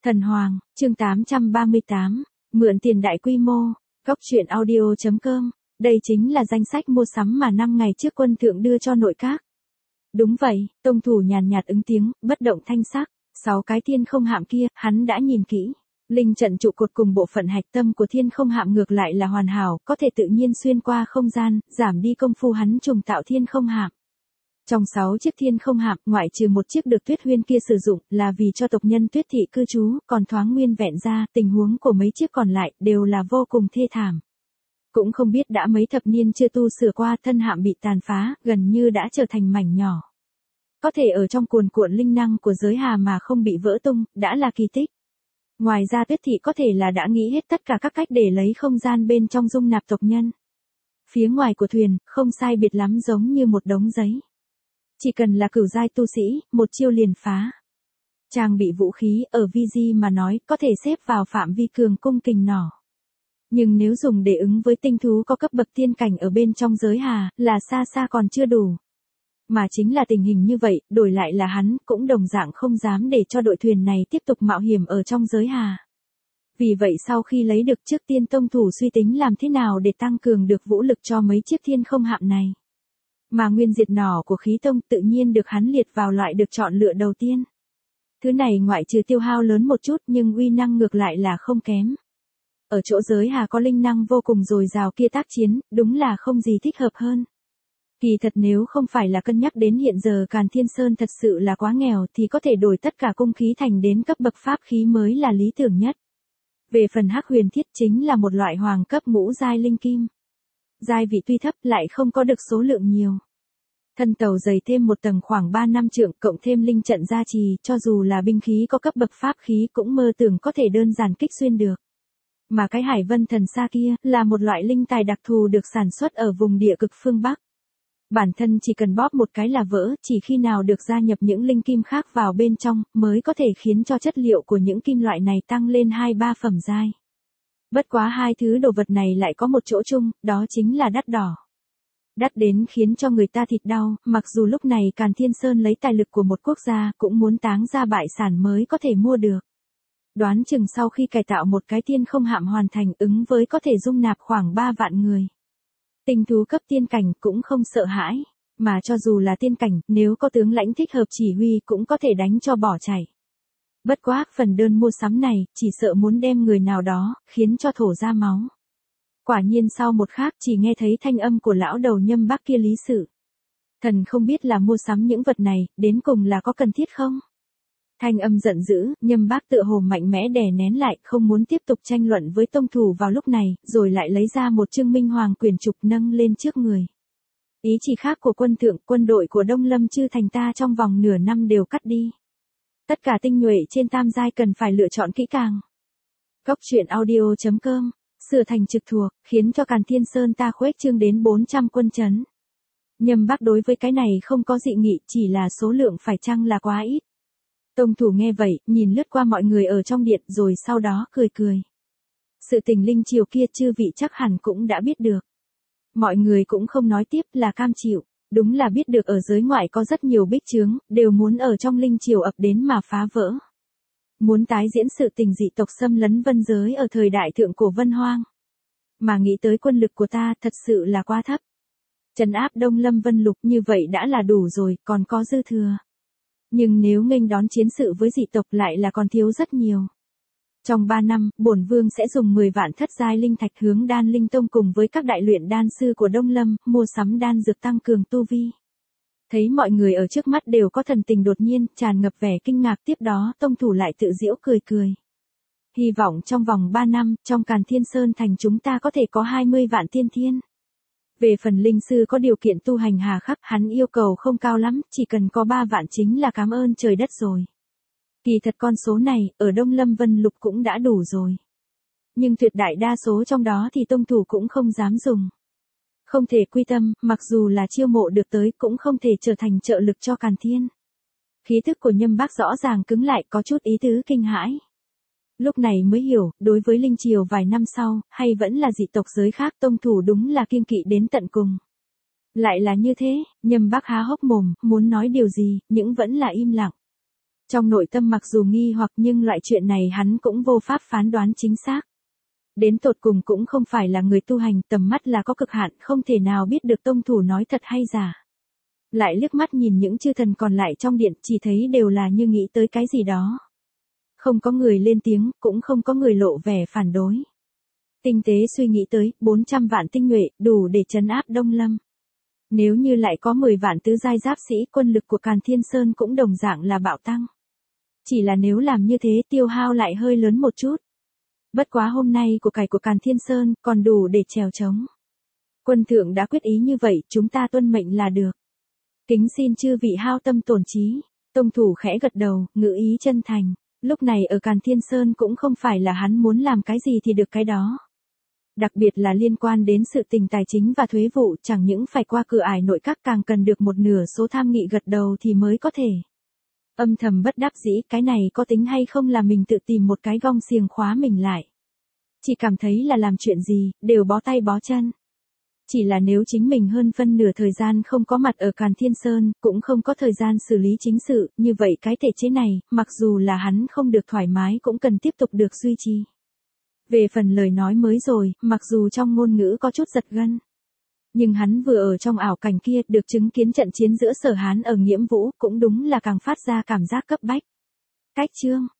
Thần Hoàng, chương 838, mượn tiền đại quy mô, góc truyện audio.com, đây chính là danh sách mua sắm mà 5 ngày trước quân thượng đưa cho nội các. Đúng vậy, tông thủ nhàn nhạt ứng tiếng, bất động thanh sắc, 6 cái thiên không hạm kia, hắn đã nhìn kỹ. Linh trận trụ cột cùng bộ phận hạch tâm của thiên không hạm ngược lại là hoàn hảo, có thể tự nhiên xuyên qua không gian, giảm đi công phu hắn trùng tạo thiên không hạm. Trong 6 chiếc thiên không hạm, ngoại trừ một chiếc được Tuyết Huyên kia sử dụng là vì cho tộc nhân Tuyết thị cư trú, còn thoáng nguyên vẹn ra, tình huống của mấy chiếc còn lại đều là vô cùng thê thảm. Cũng không biết đã mấy thập niên chưa tu sửa qua, thân hạm bị tàn phá, gần như đã trở thành mảnh nhỏ. Có thể ở trong cuồn cuộn linh năng của giới hà mà không bị vỡ tung, đã là kỳ tích. Ngoài ra Tuyết thị có thể là đã nghĩ hết tất cả các cách để lấy không gian bên trong dung nạp tộc nhân. Phía ngoài của thuyền, không sai biệt lắm giống như một đống giấy. Chỉ cần là cửu giai tu sĩ, một chiêu liền phá. Trang bị vũ khí, ở VG mà nói, có thể xếp vào phạm vi cường cung kình nỏ. Nhưng nếu dùng để ứng với tinh thú có cấp bậc tiên cảnh ở bên trong giới hà, là xa xa còn chưa đủ. Mà chính là tình hình như vậy, đổi lại là hắn, cũng đồng dạng không dám để cho đội thuyền này tiếp tục mạo hiểm ở trong giới hà. Vì vậy sau khi lấy được trước tiên tông thủ suy tính làm thế nào để tăng cường được vũ lực cho mấy chiếc thiên không hạm này. Mà nguyên diệt nỏ của khí tông tự nhiên được hắn liệt vào loại được chọn lựa đầu tiên. Thứ này ngoại trừ tiêu hao lớn một chút nhưng uy năng ngược lại là không kém. Ở chỗ giới hà có linh năng vô cùng dồi dào kia tác chiến, đúng là không gì thích hợp hơn. Kỳ thật nếu không phải là cân nhắc đến hiện giờ Càn Thiên Sơn thật sự là quá nghèo thì có thể đổi tất cả cung khí thành đến cấp bậc pháp khí mới là lý tưởng nhất. Về phần hắc huyền thiết chính là một loại hoàng cấp ngũ giai linh kim. Giai vị tuy thấp lại không có được số lượng nhiều. Thân tàu dày thêm một tầng khoảng 3 năm trượng cộng thêm linh trận gia trì, cho dù là binh khí có cấp bậc pháp khí cũng mơ tưởng có thể đơn giản kích xuyên được. Mà cái Hải Vân Thần Sa kia là một loại linh tài đặc thù được sản xuất ở vùng địa cực phương Bắc. Bản thân chỉ cần bóp một cái là vỡ, chỉ khi nào được gia nhập những linh kim khác vào bên trong mới có thể khiến cho chất liệu của những kim loại này tăng lên 2-3 phẩm giai. Bất quá hai thứ đồ vật này lại có một chỗ chung, đó chính là đắt đỏ. Đắt đến khiến cho người ta thịt đau, mặc dù lúc này Càn Thiên Sơn lấy tài lực của một quốc gia cũng muốn táng ra bại sản mới có thể mua được. Đoán chừng sau khi cải tạo một cái thiên không hạm hoàn thành ứng với có thể dung nạp khoảng 3 vạn người. Tinh thú cấp tiên cảnh cũng không sợ hãi, mà cho dù là tiên cảnh, nếu có tướng lãnh thích hợp chỉ huy cũng có thể đánh cho bỏ chạy. Bất quá, phần đơn mua sắm này, chỉ sợ muốn đem người nào đó, khiến cho thổ ra máu. Quả nhiên sau một khắc chỉ nghe thấy thanh âm của lão đầu Nhâm Bắc kia lý sự. Thần không biết là mua sắm những vật này, đến cùng là có cần thiết không? Thanh âm giận dữ, Nhâm Bắc tựa hồ mạnh mẽ đè nén lại, không muốn tiếp tục tranh luận với tông thủ vào lúc này, rồi lại lấy ra một chương minh hoàng quyển trục nâng lên trước người. Ý chỉ khác của quân thượng, quân đội của Đông Lâm Chư Thành ta trong vòng nửa năm đều cắt đi. Tất cả tinh nhuệ trên tam giai cần phải lựa chọn kỹ càng. Góc truyện audio.com, sửa thành trực thuộc, khiến cho Càn Thiên Sơn ta khuếch trương đến 400 quân trấn. Nhâm Bắc đối với cái này không có dị nghị, chỉ là số lượng phải chăng là quá ít. Tông thủ nghe vậy, nhìn lướt qua mọi người ở trong điện rồi sau đó cười cười. Sự tình linh triều kia chư vị chắc hẳn cũng đã biết được. Mọi người cũng không nói tiếp là cam chịu, đúng là biết được ở giới ngoại có rất nhiều bích chướng, đều muốn ở trong linh triều ập đến mà phá vỡ. Muốn tái diễn sự tình dị tộc xâm lấn vân giới ở thời đại thượng cổ Vân Hoang. Mà nghĩ tới quân lực của ta thật sự là quá thấp. Trấn áp Đông Lâm Vân Lục như vậy đã là đủ rồi, còn có dư thừa. Nhưng nếu nghênh đón chiến sự với dị tộc lại là còn thiếu rất nhiều. Trong 3 năm, bổn vương sẽ dùng 10 vạn thất giai linh thạch hướng Đan Linh Tông cùng với các đại luyện đan sư của Đông Lâm, mua sắm đan dược tăng cường tu vi. Thấy mọi người ở trước mắt đều có thần tình đột nhiên, tràn ngập vẻ kinh ngạc, tiếp đó tông thủ lại tự giễu cười cười. Hy vọng trong vòng 3 năm, trong Càn Thiên Sơn thành chúng ta có thể có 20 vạn tiên thiên. Về phần linh sư có điều kiện tu hành hà khắc, hắn yêu cầu không cao lắm, chỉ cần có 3 vạn chính là cảm ơn trời đất rồi. Kỳ thật con số này, ở Đông Lâm Vân Lục cũng đã đủ rồi. Nhưng tuyệt đại đa số trong đó thì tông thủ cũng không dám dùng. Không thể quy tâm, mặc dù là chiêu mộ được tới cũng không thể trở thành trợ lực cho Càn Thiên. Khí thức của Nhâm Bắc rõ ràng cứng lại, có chút ý tứ kinh hãi. Lúc này mới hiểu, đối với linh triều vài năm sau, hay vẫn là dị tộc giới khác, tông thủ đúng là kiêng kỵ đến tận cùng. Lại là như thế, Nhâm Bắc há hốc mồm, muốn nói điều gì, nhưng vẫn là im lặng. Trong nội tâm mặc dù nghi hoặc nhưng loại chuyện này hắn cũng vô pháp phán đoán chính xác. Đến tột cùng cũng không phải là người tu hành, tầm mắt là có cực hạn, không thể nào biết được tông thủ nói thật hay giả. Lại liếc mắt nhìn những chư thần còn lại trong điện, chỉ thấy đều là như nghĩ tới cái gì đó. Không có người lên tiếng, cũng không có người lộ vẻ phản đối. Tinh tế suy nghĩ tới, 400 vạn tinh nhuệ, đủ để trấn áp Đông Lâm. Nếu như lại có 10 vạn tứ giai giáp sĩ, quân lực của Càn Thiên Sơn cũng đồng dạng là bạo tăng. Chỉ là nếu làm như thế tiêu hao lại hơi lớn một chút. Bất quá hôm nay của cải của Càn Thiên Sơn còn đủ để trèo trống. Quân thượng đã quyết ý như vậy, chúng ta tuân mệnh là được. Kính xin chư vị hao tâm tổn trí. Tông thủ khẽ gật đầu, ngữ ý chân thành. Lúc này ở Càn Thiên Sơn cũng không phải là hắn muốn làm cái gì thì được cái đó. Đặc biệt là liên quan đến sự tình tài chính và thuế vụ, chẳng những phải qua cửa ải nội các, càng cần được một nửa số tham nghị gật đầu thì mới có thể. Âm thầm bất đắc dĩ, cái này có tính hay không là mình tự tìm một cái gông xiềng khóa mình lại. Chỉ cảm thấy là làm chuyện gì, đều bó tay bó chân. Chỉ là nếu chính mình hơn phân nửa thời gian không có mặt ở Càn Thiên Sơn, cũng không có thời gian xử lý chính sự, như vậy cái thể chế này, mặc dù là hắn không được thoải mái cũng cần tiếp tục được duy trì. Về phần lời nói mới rồi, mặc dù trong ngôn ngữ có chút giật gân. Nhưng hắn vừa ở trong ảo cảnh kia, được chứng kiến trận chiến giữa Sở Hán ở Nghiễm Vũ, cũng đúng là càng phát ra cảm giác cấp bách. Cách chương